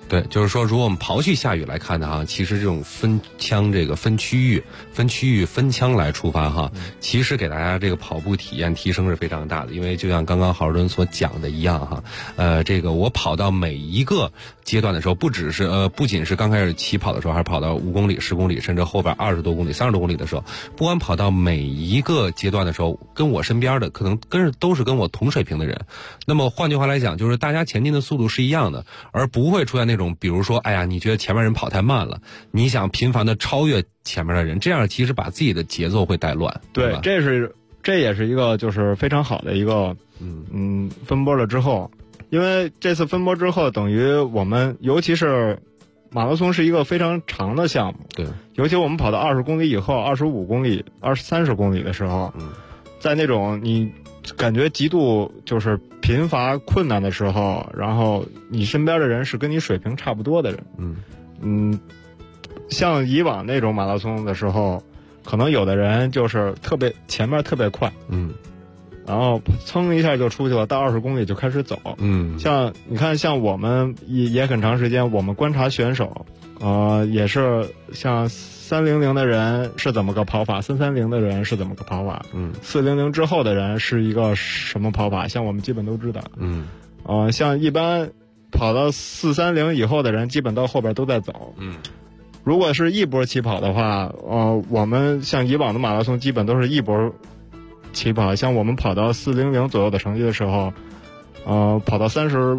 对，就是说，如果我们刨去下雨来看的哈，其实这种分枪、这个分区域、分枪来出发哈，其实给大家这个跑步体验提升是非常大的。因为就像刚刚郝尔敦所讲的一样哈，这个我跑到每一个阶段的时候，不仅是刚开始起跑的时候，还是跑到5公里、10公里，甚至后边20多公里、30多公里的时候，不管跑到每一个阶段的时候，跟我身边的可能都是跟我同水平的人。那么换句话来讲，就是大家前进的速度是一样的，而不会出现那种比如说，哎呀，你觉得前面人跑太慢了，你想频繁的超越前面的人，这样其实把自己的节奏会带乱。 对，这也是一个就是非常好的一个分拨了之后，因为这次分拨之后，等于我们尤其是马拉松是一个非常长的项目， 对， 尤其我们跑到20公里以后，25公里、30公里的时候，在那种你感觉极度就是贫乏困难的时候，然后你身边的人是跟你水平差不多的人，像以往那种马拉松的时候，可能有的人就是前面特别快，然后噌一下就出去了，到20公里就开始走，像你看，像我们也很长时间，我们观察选手，也是像300的人是怎么个跑法，330的人是怎么个跑法，400之后的人是一个什么跑法，像我们基本都知道，像一般跑到430以后的人，基本到后边都在走，如果是一波起跑的话，我们像以往的马拉松基本都是一波起跑，像我们跑到400左右的成绩的时候，跑到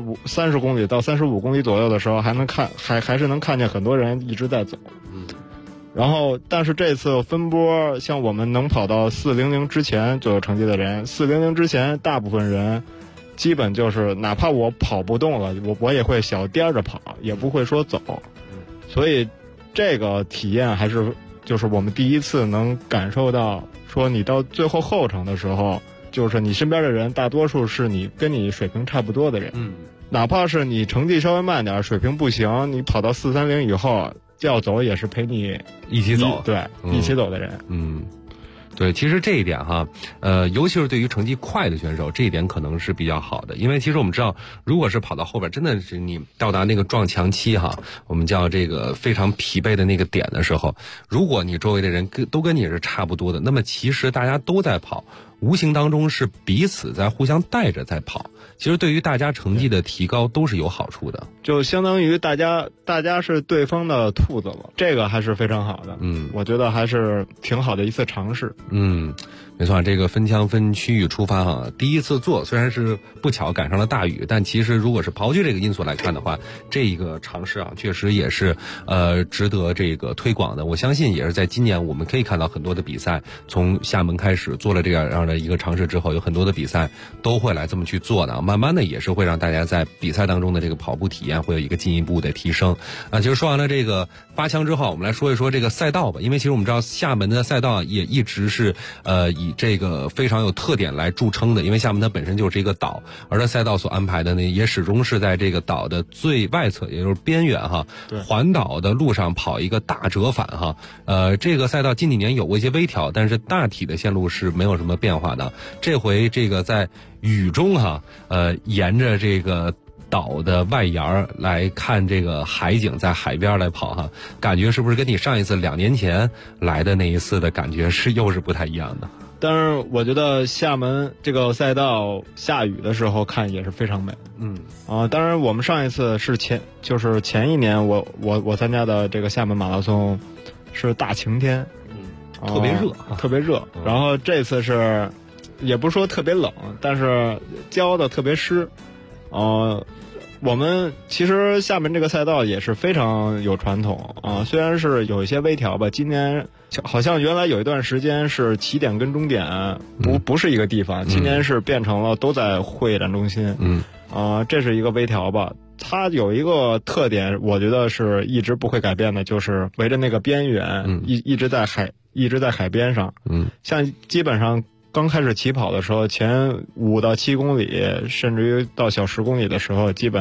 30公里到35公里左右的时候，还是能看见很多人一直在走。然后，但是这次分波，像我们能跑到400之前左右成绩的人，400之前大部分人基本就是哪怕我跑不动了，我也会小颠着跑，也不会说走。所以这个体验还是就是我们第一次能感受到，说你到最后后程的时候，就是你身边的人大多数是跟你水平差不多的人，哪怕是你成绩稍微慢点，水平不行，你跑到430以后要走也是陪你一起走， 对，一起走的人， 对，其实这一点哈，尤其是对于成绩快的选手，这一点可能是比较好的，因为其实我们知道，如果是跑到后边，真的是你到达那个撞墙期哈，我们叫这个非常疲惫的那个点的时候，如果你周围的人都跟你是差不多的，那么其实大家都在跑，无形当中是彼此在互相带着在跑，其实对于大家成绩的提高都是有好处的， 就相当于大家是对方的兔子了，这个还是非常好的，我觉得还是挺好的一次尝试。 没错，这个分枪分区域出发哈，第一次做虽然是不巧赶上了大雨，但其实如果是刨去这个因素来看的话，这一个尝试啊，确实也是值得这个推广的。我相信也是在今年我们可以看到很多的比赛，从厦门开始做了这样的一个尝试之后，有很多的比赛都会来这么去做的，慢慢的也是会让大家在比赛当中的这个跑步体验会有一个进一步的提升啊。其实说完了这个发枪之后，我们来说一说这个赛道吧，因为其实我们知道厦门的赛道也一直是以这个非常有特点来著称的，因为厦门它本身就是一个岛，而它赛道所安排的呢，也始终是在这个岛的最外侧，也就是边缘哈，环岛的路上跑一个大折返哈。这个赛道近几年有过一些微调，但是大体的线路是没有什么变化的。这回这个在雨中哈，沿着这个岛的外沿来看这个海景，在海边来跑哈，感觉是不是跟你上一次2年前来的那一次的感觉又是不太一样的？ 但是我觉得厦门这个赛道下雨的时候看也是非常美。当然我们上一次是前一年我参加的这个厦门马拉松是大晴天， 特别热， 特别热。然后这次是也不是说特别冷，但是浇的特别湿。我们其实厦门这个赛道也是非常有传统啊，虽然是有一些微调吧。今年好像原来有一段时间是起点跟终点不是一个地方，今年是变成了都在会展中心。这是一个微调吧。它有一个特点，我觉得是一直不会改变的，就是围着那个边缘，一直在海边上。像基本上刚开始起跑的时候，前5到7公里，甚至于到小10公里的时候，基本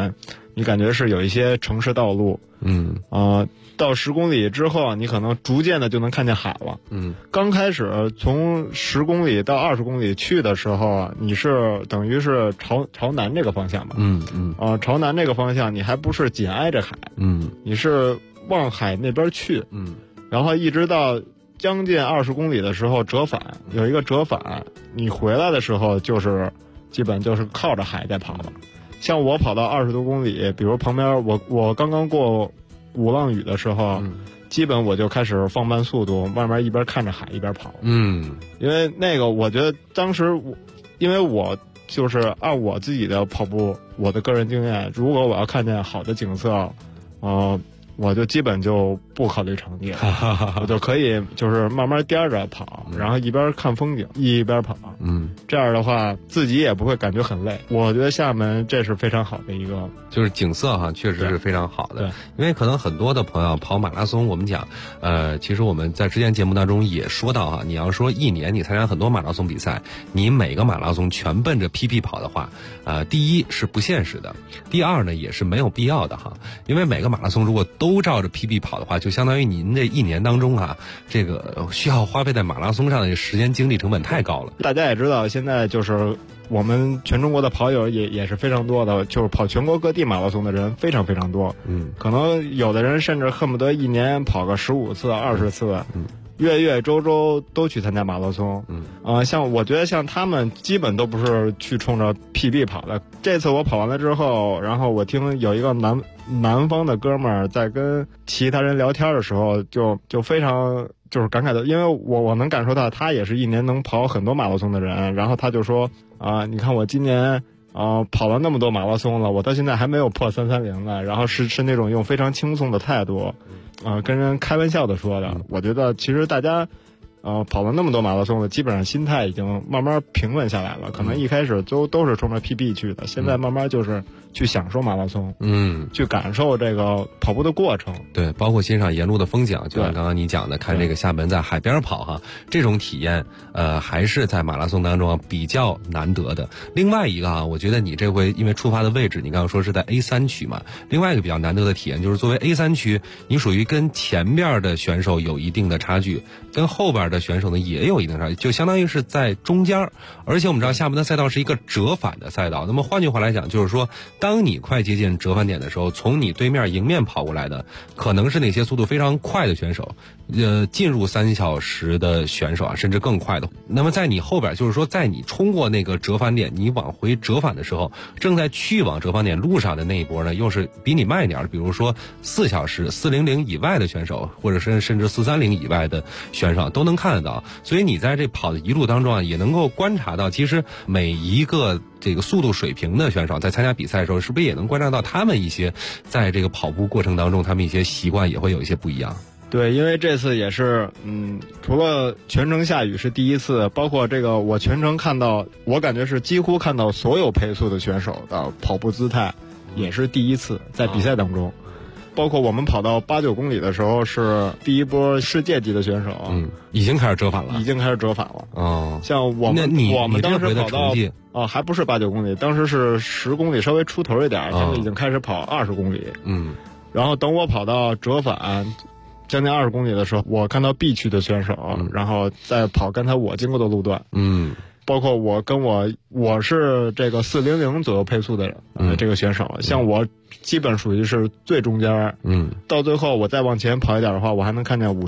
你感觉是有一些城市道路，到10公里之后，你可能逐渐的就能看见海了。刚开始从10公里到20公里去的时候，你是等于是朝南这个方向吧？朝南这个方向，你还不是紧挨着海，你是往海那边去，然后一直到将近20公里的时候折返，有一个折返，你回来的时候就是基本就是靠着海在跑了。像我跑到20多公里，比如旁边我刚刚过鼓浪屿的时候，基本我就开始放慢速度，慢慢一边看着海一边跑。因为那个我觉得当时因为我就是按我自己的跑步，我的个人经验，如果我要看见好的景色，我就基本就不考虑成绩了，我就可以就是慢慢颠着跑，然后一边看风景一边跑，这样的话自己也不会感觉很累。我觉得厦门这是非常好的一个， 就是景色哈，确实是非常好的。因为可能很多的朋友跑马拉松，我们讲，其实我们在之前节目当中也说到哈，你要说一年你参加很多马拉松比赛，你每个马拉松全奔着 PB 跑的话，第一是不现实的，第二呢也是没有必要的哈，因为每个马拉松如果都照着 PB 跑的话，就相当于您这一年当中啊，这个需要花费在马拉松上的时间精力成本太高了。 大家也知道，现在就是我们全中国的跑友也是非常多的，就是跑全国各地马拉松的人非常非常多。可能有的人甚至恨不得一年跑个15次、20次。月月周周都去参加马拉松，像我觉得像他们基本都不是去冲着 PB 跑的。这次我跑完了之后，然后我听有一个南方的哥们儿在跟其他人聊天的时候，就非常就是感慨的，因为我能感受到他也是一年能跑很多马拉松的人，然后他就说你看我今年跑了那么多马拉松了，我到现在还没有破330呢，然后是那种用非常轻松的态度。跟人开玩笑的说的，我觉得其实大家，跑了那么多马拉松了，基本上心态已经慢慢平稳下来了。可能一开始都是冲着 PB 去的，现在慢慢就是去享受马拉松，去感受这个跑步的过程。 对，包括欣赏沿路的风景，就像刚刚你讲的，看这个厦门在海边跑哈，这种体验，还是在马拉松当中比较难得的。另外一个啊，我觉得你这回因为出发的位置，你刚刚说是在 A3 区嘛，另外一个比较难得的体验就是作为 A3 区，你属于跟前边的选手有一定的差距，跟后边的选手呢也有一定的差距，就相当于是在中间。而且我们知道厦门的赛道是一个折返的赛道，那么换句话来讲，就是说当你快接近折返点的时候，从你对面迎面跑过来的可能是那些速度非常快的选手，进入3小时的选手啊，甚至更快的。那么在你后边，就是说在你冲过那个折返点，你往回折返的时候，正在去往折返点路上的那一波呢，又是比你慢一点，比如说4小时400以外的选手，或者是甚至430以外的选手都能看得到。所以你在这跑的一路当中啊，也能够观察到，其实每一个这个速度水平的选手在参加比赛的时候，是不是也能观察到他们一些在这个跑步过程当中，他们一些习惯也会有一些不一样。 对，因为这次也是，除了全程下雨是第一次，包括这个我全程看到，我感觉是几乎看到所有配速的选手的跑步姿态，也是第一次在比赛当中。包括我们跑到8、9公里的时候，是第一波世界级的选手， 已经开始折返了， 像我们当时跑到还不是8、9公里，当时是10公里稍微出头一点，现在已经开始跑20公里。然后等我跑到折返将近20公里的时候，我看到 B 区的选手，然后再跑刚才我经过的路段。包括我是这个400左右配速的人，这个选手，像我基本属于是最中间。到最后我再往前跑一点的话，我还能看见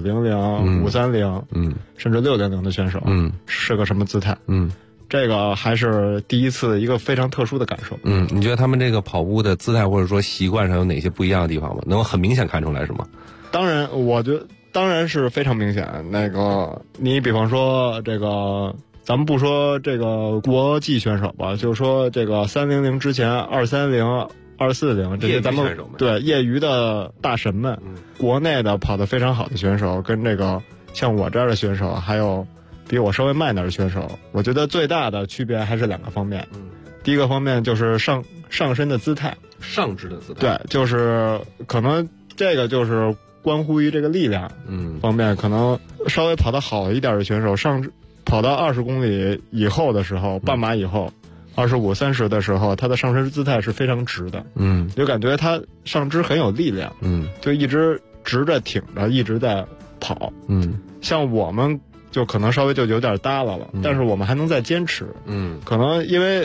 500、530，甚至600的选手，是个什么姿态？这个还是第一次一个非常特殊的感受。 你觉得他们这个跑步的姿态或者说习惯上有哪些不一样的地方吗？能很明显看出来是吗？ 当然，我觉得当然是非常明显。那个，你比方说这个。咱们不说这个国际选手吧，就说这个300之前230、240这些咱们对业余的大神们，国内的跑得非常好的选手，跟这个像我这样的选手，还有比我稍微慢点的选手，我觉得最大的区别还是2个方面。第一个方面就是上身的姿态， 上肢的姿态， 对，就是可能这个就是关乎于这个力量方面，可能稍微跑得好一点的选手跑到20公里以后的时候，半马以后， 25、30的时候，他的上身姿态是非常直的，就感觉他上肢很有力量，就一直直着挺着一直在跑，像我们就可能稍微就有点耷拉了，但是我们还能再坚持，可能因为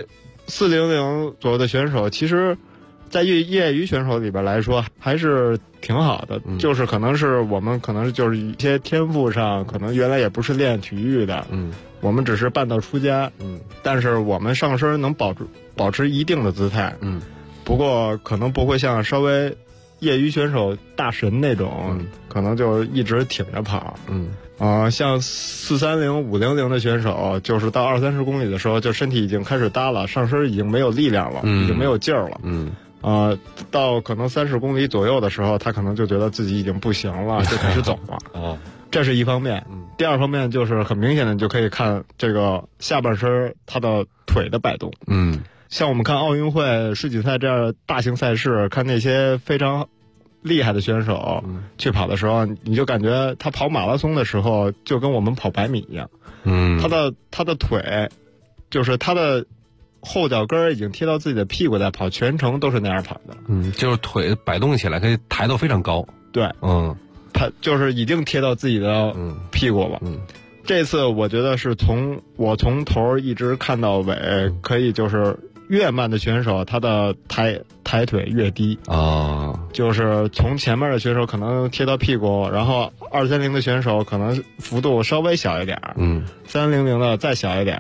400左右的选手，其实在业余选手里边来说还是挺好的，就是可能是我们可能就是一些天赋上，可能原来也不是练体育的，我们只是半道出家，但是我们上身能保持一定的姿态，不过可能不会像稍微业余选手大神那种，可能就一直挺着跑，像430、500的选手，就是到20-30公里的时候，就身体已经开始耷拉，上身已经没有力量了，已经没有劲儿了，到可能30公里左右的时候，他可能就觉得自己已经不行了，就开始走了。这是一方面。第二方面就是很明显的，就可以看这个下半身他的腿的摆动。像我们看奥运会世锦赛这样的大型赛事，看那些非常厉害的选手去跑的时候，你就感觉他跑马拉松的时候就跟我们跑100米一样。他的腿就是他的后脚跟已经贴到自己的屁股在跑，全程都是那样跑的。 就是腿摆动起来可以抬到非常高。 对，他就是已经贴到自己的屁股了。这次我觉得是从头一直看到尾，可以就是越慢的选手他的抬腿越低就是从前面的选手可能贴到屁股，然后230的选手可能幅度稍微小一点，300的再小一点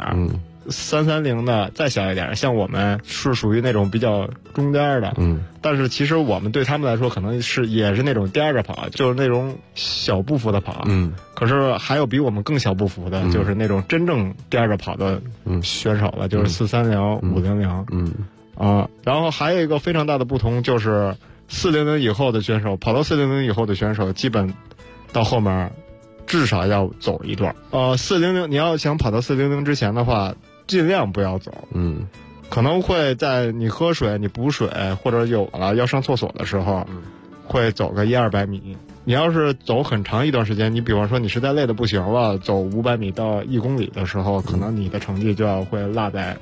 ，330的再小一点，像我们是属于那种比较中间的，但是其实我们对他们来说可能也是那种颠着跑，就是那种小步幅的跑，可是还有比我们更小步幅的，就是那种真正颠着跑的选手了，就是430、500，然后还有一个非常大的不同就是400以后的选手，跑到400以后的选手，基本到后面至少要走一段，400你要想跑到400之前的话，尽量不要走，可能会在你喝水、你补水或者有了要上厕所的时候，会走个100-200米。你要是走很长一段时间，你比方说你实在累得不行了，走500米到1公里的时候，可能你的成绩就要会落在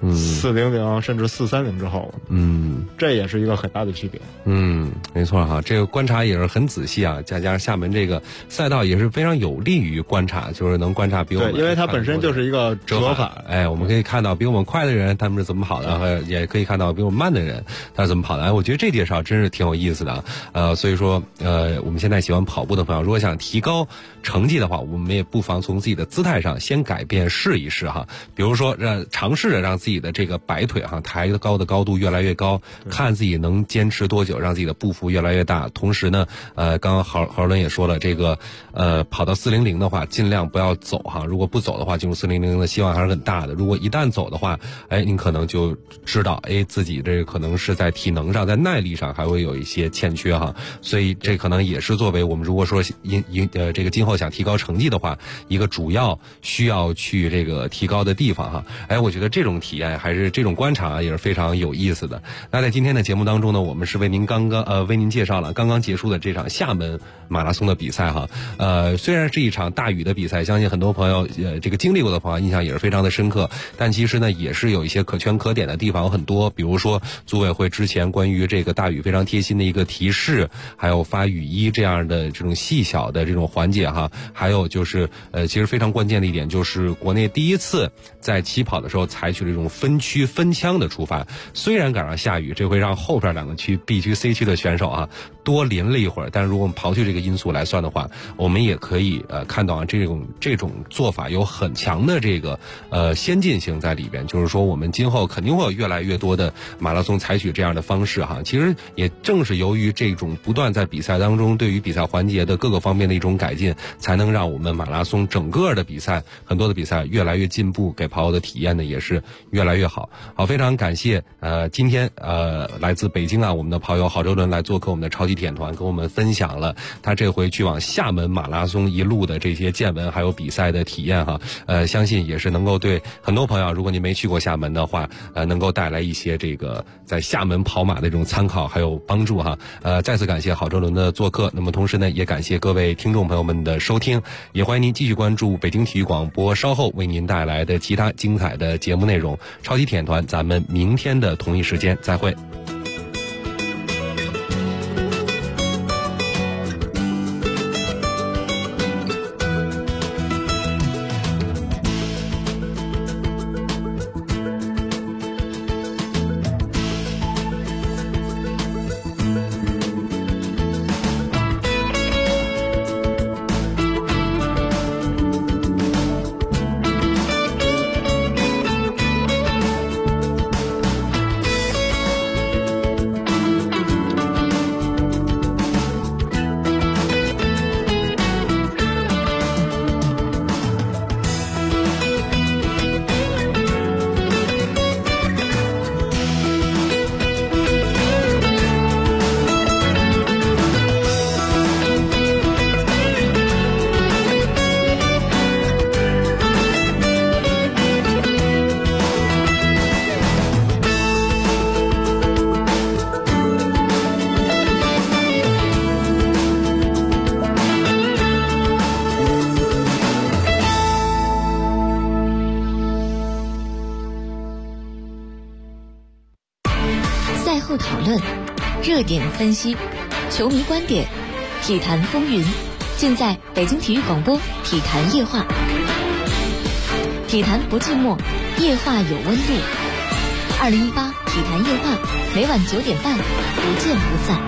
400甚至430之后，这也是一个很大的区别。 没错哈，这个观察也是很仔细啊，加上厦门这个赛道也是非常有利于观察，就是能观察比我们， 对，因为它本身就是一个折返， 我们可以看到比我们快的人他们是怎么跑的，也可以看到比我们慢的人他是怎么跑的。我觉得这介绍真是挺有意思的所以说我们现在喜欢跑步的朋友，如果想提高成绩的话，我们也不妨从自己的姿态上先改变试一试哈，比如说尝试着让自己的这个摆腿抬高的高度越来越高，看自己能坚持多久，让自己的步幅越来越大。同时呢刚刚郝伦也说了，这个跑到400的话尽量不要走哈，如果不走的话进入400的希望还是很大的，如果一旦走的话您可能就知道自己这可能是在体能上在耐力上还会有一些欠缺哈，所以这可能也是作为我们如果说这个今后想提高成绩的话一个主要需要去这个提高的地方哈。我觉得这种体验还是这种观察也是非常有意思的。那在今天的节目当中呢，我们是为您介绍了刚刚结束的这场厦门马拉松的比赛哈。虽然是一场大雨的比赛，相信很多朋友这个经历过的朋友印象也是非常的深刻，但其实呢也是有一些可圈可点的地方有很多，比如说组委会之前关于这个大雨非常贴心的一个提示，还有发雨衣这样的这种细小的这种环节哈，还有就是其实非常关键的一点就是国内第一次在起跑的时候采取了这种分区分枪的出发，虽然赶上下雨，这会让后边2个区 B 区 C 区的选手多淋了一会儿，但是如果我们刨去这个因素来算的话，我们也可以看到这种做法有很强的这个先进性在里边，就是说我们今后肯定会有越来越多的马拉松采取这样的方式哈。其实也正是由于这种不断在比赛当中对于比赛环节的各个方面的一种改进，才能让我们马拉松整个的比赛很多的比赛越来越进步，给跑友的体验呢也是越来越好。好，非常感谢今天来自北京我们的跑友郝周伦来做客我们的超级舔团跟我们分享了他这回去往厦门马拉松一路的这些见闻还有比赛的体验哈，相信也是能够对很多朋友，如果您没去过厦门的话，能够带来一些这个在厦门跑马的这种参考还有帮助哈。再次感谢郝周伦的做客，那么同时呢也感谢各位听众朋友们的收听，也欢迎您继续关注北京体育广播稍后为您带来的其他精彩的节目内容。超级舔团，咱们明天的同一时间再会。 赛后讨论，热点分析，球迷观点，体坛风云，尽在北京体育广播体坛夜话。体坛不寂寞，夜话有温度。2018体坛夜话，每晚9点半，不见不散。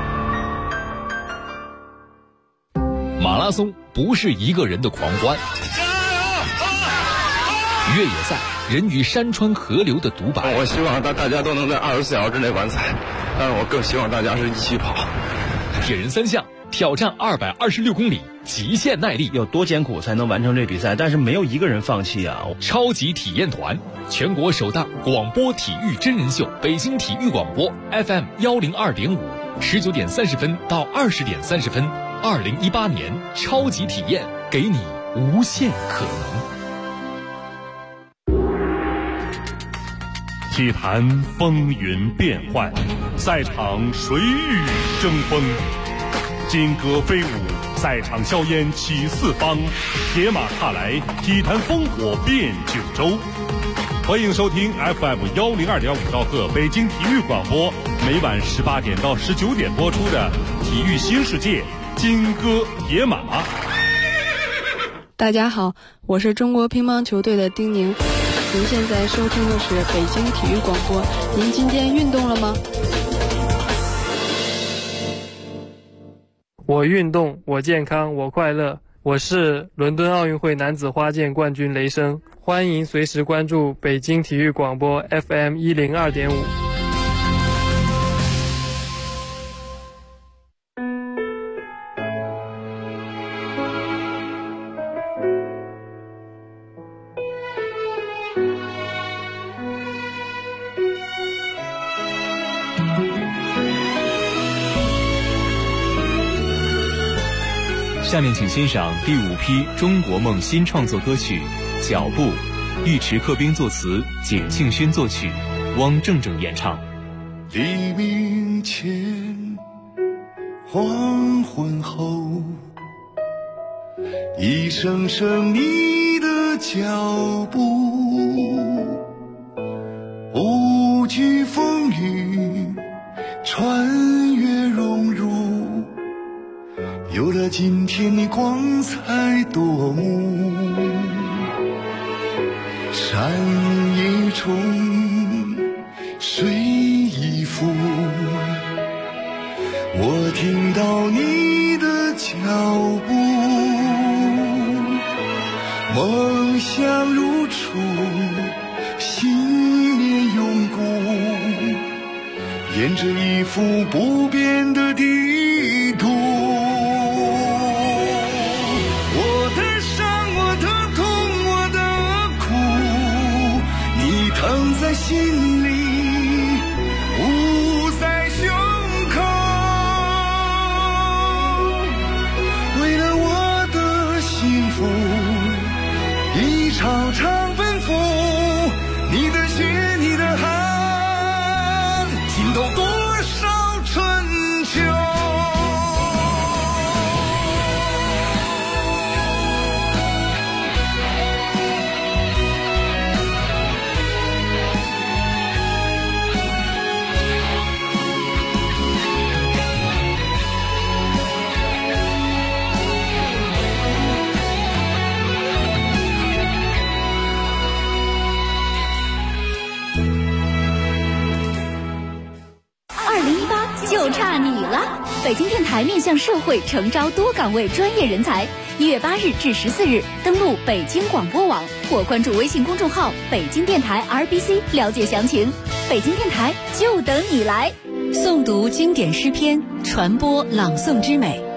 马拉松不是一个人的狂欢，越野赛人与山川河流的独白。 我希望大家都能在24小时之内完赛，但是我更希望大家是一起跑。 铁人3项挑战226公里，极限耐力， 有多艰苦才能完成这比赛？但是没有一个人放弃啊！ 超级体验团，全国首档广播体育真人秀，北京体育广播 FM 102.5，19点30分到20点30分，2018年超级体验，给你无限可能。 体坛风云变幻，赛场谁与争锋？金戈飞舞，赛场硝烟起四方，铁马踏来，体坛烽火遍九州。欢迎收听 FM 102.5兆赫北京体育广播，每晚18点到19点播出的《体育新世界》金戈铁马。 大家好，我是中国乒乓球队的丁宁。您现在收听的是北京体育广播。您今天运动了吗？ 我运动，我健康，我快乐。我是伦敦奥运会男子花剑冠军雷声。欢迎随时关注北京体育广播 FM 102.5。 下面请欣赏第5批中国梦新创作歌曲《脚步》，尉迟克兵作词，简庆勋作曲，汪正正演唱。 黎明前，黄昏后，一声声你的脚步，不惧风雨，穿越荣辱，有了今天你光彩夺目。山一重，水一浮，我听到你的脚步，梦想如初，信念永固，沿着一幅不变的地图。我的伤，我的痛，我的苦，你疼在心里，捂在胸口。 北京电台面向社会诚招多岗位专业人才。1月8日至14日，登录北京广播网或关注微信公众号北京电台 RBC 了解详情。北京电台就等你来。诵读经典诗篇，传播朗诵之美。